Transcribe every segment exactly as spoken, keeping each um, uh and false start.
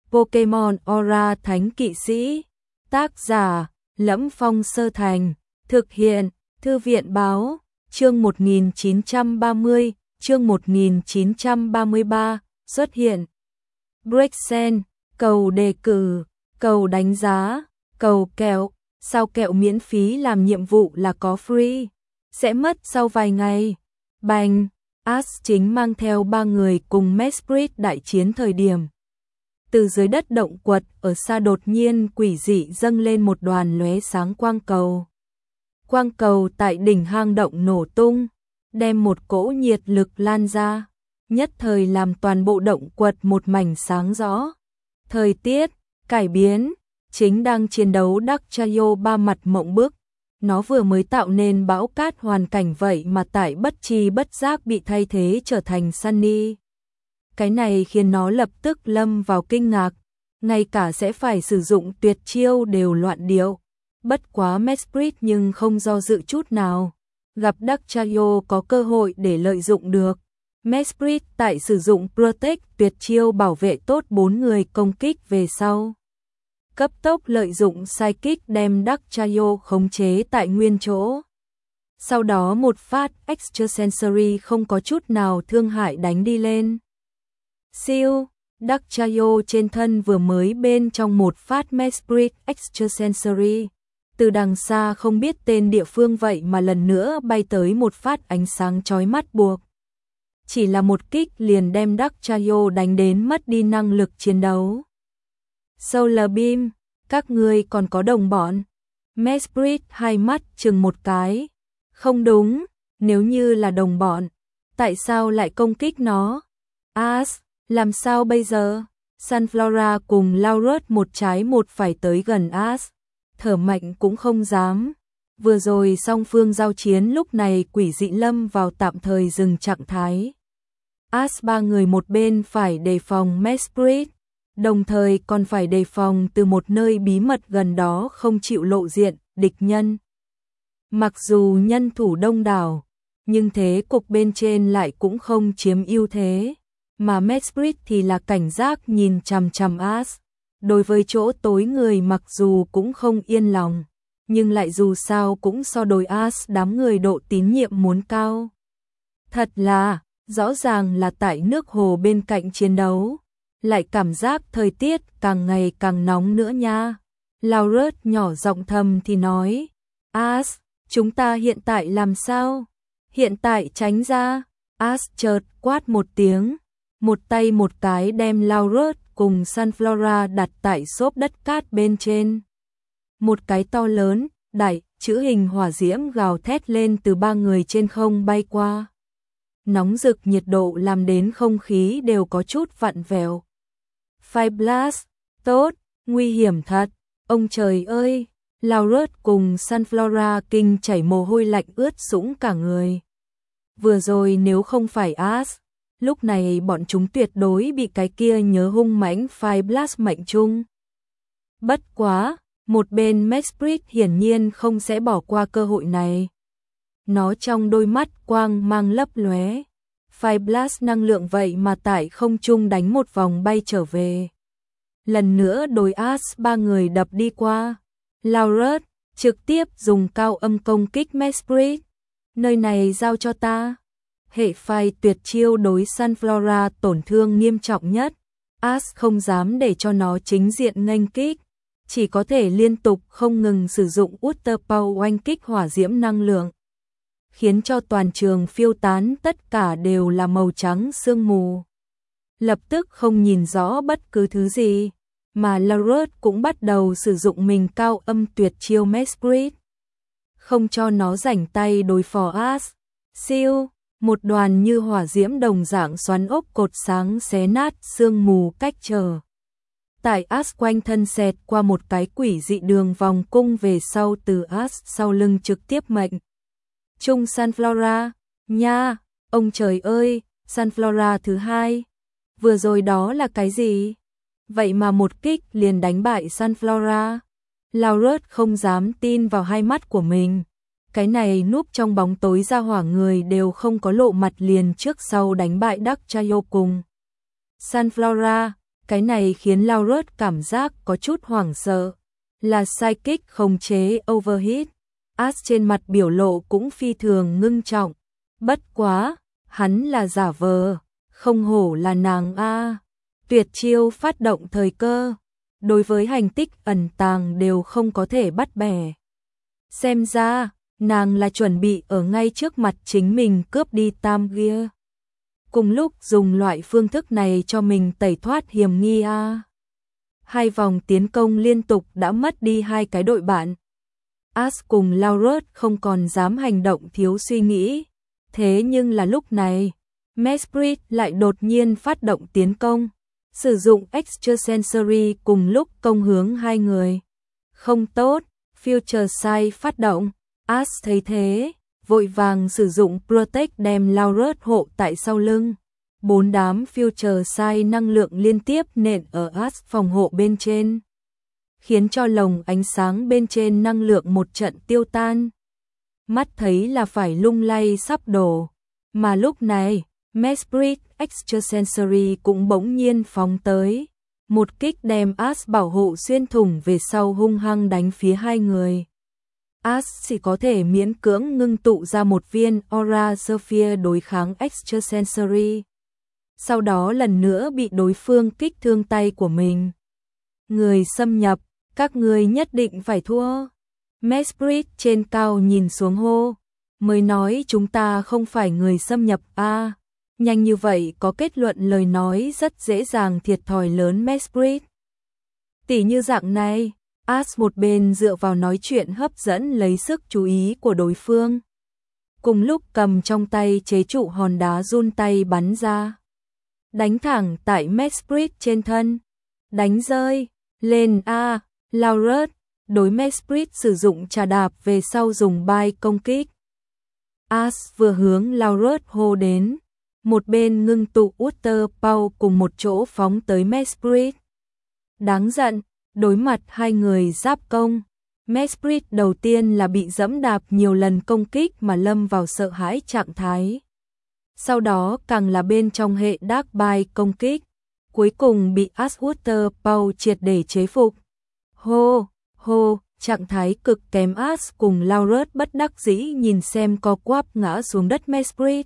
Pokemon Aura Thánh Kỵ Sĩ. Tác giả: Lẫm Phong Sơ Thành. Thực hiện: Thư viện báo. Chương một nghìn chín trăm ba mươi, chương một nghìn chín trăm ba mươi ba, xuất hiện. Brexen, cầu đề cử, cầu đánh giá, cầu kẹo, sao kẹo miễn phí làm nhiệm vụ là có free, sẽ mất sau vài ngày. Bành, Ash chính mang theo ba người cùng Mesprit đại chiến thời điểm. Từ dưới đất động quật ở xa đột nhiên quỷ dị dâng lên một đoàn lóe sáng quang cầu. Quang cầu tại đỉnh hang động nổ tung, đem một cỗ nhiệt lực lan ra, nhất thời làm toàn bộ động quật một mảnh sáng rõ. Thời tiết cải biến, chính đang chiến đấu Dagchayo ba mặt mộng bức, nó vừa mới tạo nên bão cát hoàn cảnh vậy mà tại bất chi bất giác bị thay thế trở thành Sunny. Cái này khiến nó lập tức lâm vào kinh ngạc, ngay cả sẽ phải sử dụng tuyệt chiêu đều loạn điệu. Bất quá Mesprit nhưng không do dự chút nào, gặp Dagchayo có cơ hội để lợi dụng được. Mesprit tại sử dụng Protect tuyệt chiêu bảo vệ tốt bốn người công kích về sau. Cấp tốc lợi dụng Psychic đem Dagchayo khống chế tại nguyên chỗ. Sau đó một phát Extrasensory không có chút nào thương hại đánh đi lên. Siêu, Dagchayo trên thân vừa mới bên trong một phát Mesprit Extrasensory. Từ đằng xa không biết tên địa phương vậy mà lần nữa bay tới một phát ánh sáng chói mắt buộc. Chỉ là một kích liền đem Dagchayo đánh đến mất đi năng lực chiến đấu. Solar Beam, các ngươi còn có đồng bọn. Mesprit hai mắt chừng một cái. Không đúng, nếu như là đồng bọn, tại sao lại công kích nó? Ash, làm sao bây giờ? Sunflora cùng Laurus một trái một phải tới gần Ash, thở mạnh cũng không dám. Vừa rồi song phương giao chiến lúc này quỷ dị lâm vào tạm thời dừng trạng thái. Ash ba người một bên phải đề phòng Mesprit, đồng thời còn phải đề phòng từ một nơi bí mật gần đó không chịu lộ diện địch nhân. Mặc dù nhân thủ đông đảo, nhưng thế cục bên trên lại cũng không chiếm ưu thế, mà Mesprit thì là cảnh giác nhìn chằm chằm Ash. Đối với chỗ tối người mặc dù cũng không yên lòng, nhưng lại dù sao cũng so đối Ash đám người độ tín nhiệm muốn cao. Thật là, rõ ràng là tại nước hồ bên cạnh chiến đấu, lại cảm giác thời tiết càng ngày càng nóng nữa nha. Laurus nhỏ giọng thầm thì nói, Ash, chúng ta hiện tại làm sao? Hiện tại tránh ra. Ash chợt quát một tiếng, một tay một cái đem Laurus cùng Sunflora đặt tại xốp đất cát bên trên. Một cái to lớn, đại, chữ hình hỏa diễm gào thét lên từ ba người trên không bay qua. Nóng rực nhiệt độ làm đến không khí đều có chút vặn vẹo. Fire Blast, tốt, nguy hiểm thật, ông trời ơi, Laurus cùng Sunflora kinh chảy mồ hôi lạnh ướt sũng cả người. Vừa rồi nếu không phải Ash, lúc này bọn chúng tuyệt đối bị cái kia nhớ hung mãnh Fire Blast mệnh chung. Bất quá, một bên Mesprit hiển nhiên không sẽ bỏ qua cơ hội này. Nó trong đôi mắt quang mang lấp lóe. Fire Blast năng lượng vậy mà tại không trung đánh một vòng bay trở về. Lần nữa đối Ash ba người đập đi qua. Laurus trực tiếp dùng cao âm công kích Mesprit. Nơi này giao cho ta. Hệ phai tuyệt chiêu đối Sunflora tổn thương nghiêm trọng nhất. Ash không dám để cho nó chính diện nghênh kích, chỉ có thể liên tục không ngừng sử dụng Water Power oanh kích hỏa diễm năng lượng, khiến cho toàn trường phiêu tán tất cả đều là màu trắng sương mù. Lập tức không nhìn rõ bất cứ thứ gì, mà Laurus cũng bắt đầu sử dụng mình cao âm tuyệt chiêu Mesprit, không cho nó rảnh tay đối phó Ash. Siêu, một đoàn như hỏa diễm đồng dạng xoắn ốc cột sáng xé nát sương mù cách trở. Tại Ash quanh thân xẹt qua một cái quỷ dị đường vòng cung về sau từ Ash sau lưng trực tiếp mệnh chung Sunflora, nha, ông trời ơi, Sunflora thứ hai, vừa rồi đó là cái gì? Vậy mà một kích liền đánh bại Sunflora. Laurus không dám tin vào hai mắt của mình. Cái này núp trong bóng tối ra hỏa người đều không có lộ mặt liền trước sau đánh bại Dagchayo cùng Sunflora. Cái này khiến Laurus cảm giác có chút hoảng sợ. Là psychic khống chế overheat. Ash trên mặt biểu lộ cũng phi thường ngưng trọng. Bất quá, hắn là giả vờ, không hổ là nàng a. Tuyệt chiêu phát động thời cơ, đối với hành tích ẩn tàng đều không có thể bắt bẻ. Xem ra, nàng là chuẩn bị ở ngay trước mặt chính mình cướp đi Tam Gear. Cùng lúc dùng loại phương thức này cho mình tẩy thoát hiểm nghi a. Hai vòng tiến công liên tục đã mất đi hai cái đội bạn. Ash cùng Laurus không còn dám hành động thiếu suy nghĩ. Thế nhưng là lúc này, Mesprit lại đột nhiên phát động tiến công, sử dụng Extrasensory cùng lúc công hướng hai người. Không tốt, Future Sight phát động, Ash thấy thế, vội vàng sử dụng Protect đem Laurus hộ tại sau lưng. Bốn đám Future Sight năng lượng liên tiếp nện ở Ash phòng hộ bên trên, khiến cho lồng ánh sáng bên trên năng lượng một trận tiêu tan. Mắt thấy là phải lung lay sắp đổ, mà lúc này, Mesprit Extrasensory cũng bỗng nhiên phóng tới. Một kích đem Ash bảo hộ xuyên thủng về sau hung hăng đánh phía hai người. Ash chỉ có thể miễn cưỡng ngưng tụ ra một viên Aura Sphere đối kháng Extrasensory. Sau đó lần nữa bị đối phương kích thương tay của mình. Người xâm nhập, các ngươi nhất định phải thua. Mesprit trên cao nhìn xuống hô, mới nói chúng ta không phải người xâm nhập a. À, nhanh như vậy có kết luận lời nói rất dễ dàng thiệt thòi lớn Mesprit. Tỉ như dạng này, Ash một bên dựa vào nói chuyện hấp dẫn lấy sức chú ý của đối phương. Cùng lúc cầm trong tay chế trụ hòn đá run tay bắn ra. Đánh thẳng tại Mesprit trên thân. Đánh rơi, lên a, à, Laurus. Đối Mesprit sử dụng trà đạp về sau dùng bay công kích. Ash vừa hướng Laurus hô đến, một bên ngưng tụ Water Power cùng một chỗ phóng tới Mesprit. Đáng giận, đối mặt hai người giáp công, Mesprit đầu tiên là bị dẫm đạp nhiều lần công kích mà lâm vào sợ hãi trạng thái. Sau đó càng là bên trong hệ Dark Bay công kích, cuối cùng bị Ash Water Power triệt để chế phục. Hô! Hô, trạng thái cực kém Ash cùng Laurus bất đắc dĩ nhìn xem co quắp ngã xuống đất Mesprit.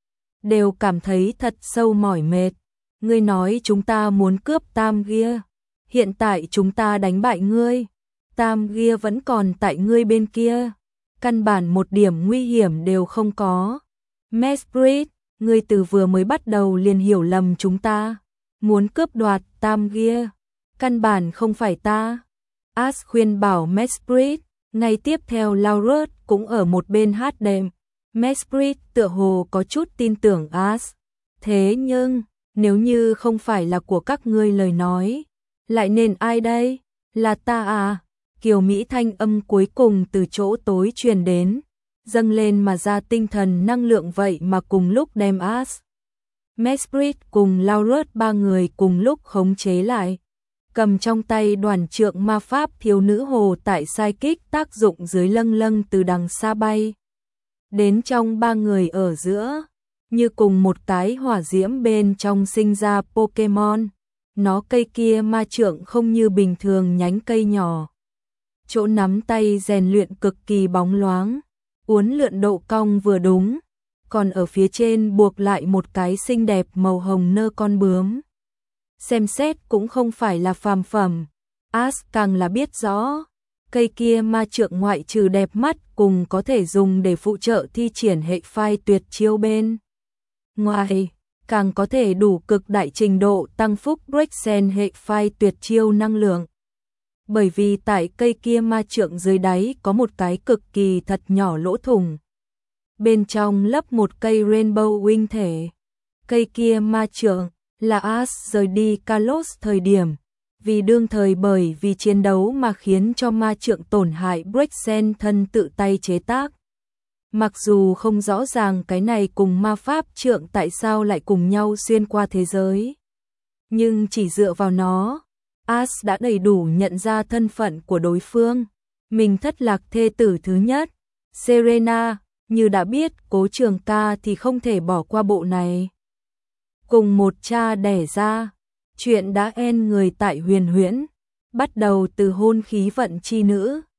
Đều cảm thấy thật sâu mỏi mệt. Ngươi nói chúng ta muốn cướp Tam Gear. Hiện tại chúng ta đánh bại ngươi. Tam Gear vẫn còn tại ngươi bên kia. Căn bản một điểm nguy hiểm đều không có. Mesprit, ngươi từ vừa mới bắt đầu liền hiểu lầm chúng ta. Muốn cướp đoạt Tam Gear. Căn bản không phải ta. Ash khuyên bảo Mesprit, ngay tiếp theo Laurus cũng ở một bên hát đệm. Mesprit tựa hồ có chút tin tưởng Ash. Thế nhưng, nếu như không phải là của các ngươi lời nói, lại nên ai đây? Là ta à? Kiều Mỹ thanh âm cuối cùng từ chỗ tối truyền đến, dâng lên mà ra tinh thần năng lượng vậy mà cùng lúc đem Ash, Mesprit cùng Laurus ba người cùng lúc khống chế lại. Cầm trong tay đoàn trượng ma pháp thiếu nữ hồ tại psychic tác dụng dưới lâng lâng từ đằng xa bay. Đến trong ba người ở giữa, như cùng một cái hỏa diễm bên trong sinh ra Pokemon. Nó cây kia ma trượng không như bình thường nhánh cây nhỏ. Chỗ nắm tay rèn luyện cực kỳ bóng loáng, uốn lượn độ cong vừa đúng, còn ở phía trên buộc lại một cái xinh đẹp màu hồng nơ con bướm. Xem xét cũng không phải là phàm phẩm. Ash càng là biết rõ, cây kia ma trượng ngoại trừ đẹp mắt cùng có thể dùng để phụ trợ thi triển hệ phai tuyệt chiêu bên ngoài, càng có thể đủ cực đại trình độ tăng phúc Brexen hệ phai tuyệt chiêu năng lượng. Bởi vì tại cây kia ma trượng dưới đáy có một cái cực kỳ thật nhỏ lỗ thủng. Bên trong lấp một cây Rainbow Wing thể. Cây kia ma trượng là Ash rời đi Kalos thời điểm, vì đương thời bởi vì chiến đấu mà khiến cho ma trượng tổn hại Brexen thân tự tay chế tác. Mặc dù không rõ ràng cái này cùng ma pháp trượng tại sao lại cùng nhau xuyên qua thế giới, nhưng chỉ dựa vào nó, Ash đã đầy đủ nhận ra thân phận của đối phương. Mình thất lạc thê tử thứ nhất, Serena, như đã biết Cố Trường Ca thì không thể bỏ qua bộ này. Cùng một cha đẻ ra, Chuyện đã end người tại Huyền Huyễn, bắt đầu từ hôn khí vận chi nữ.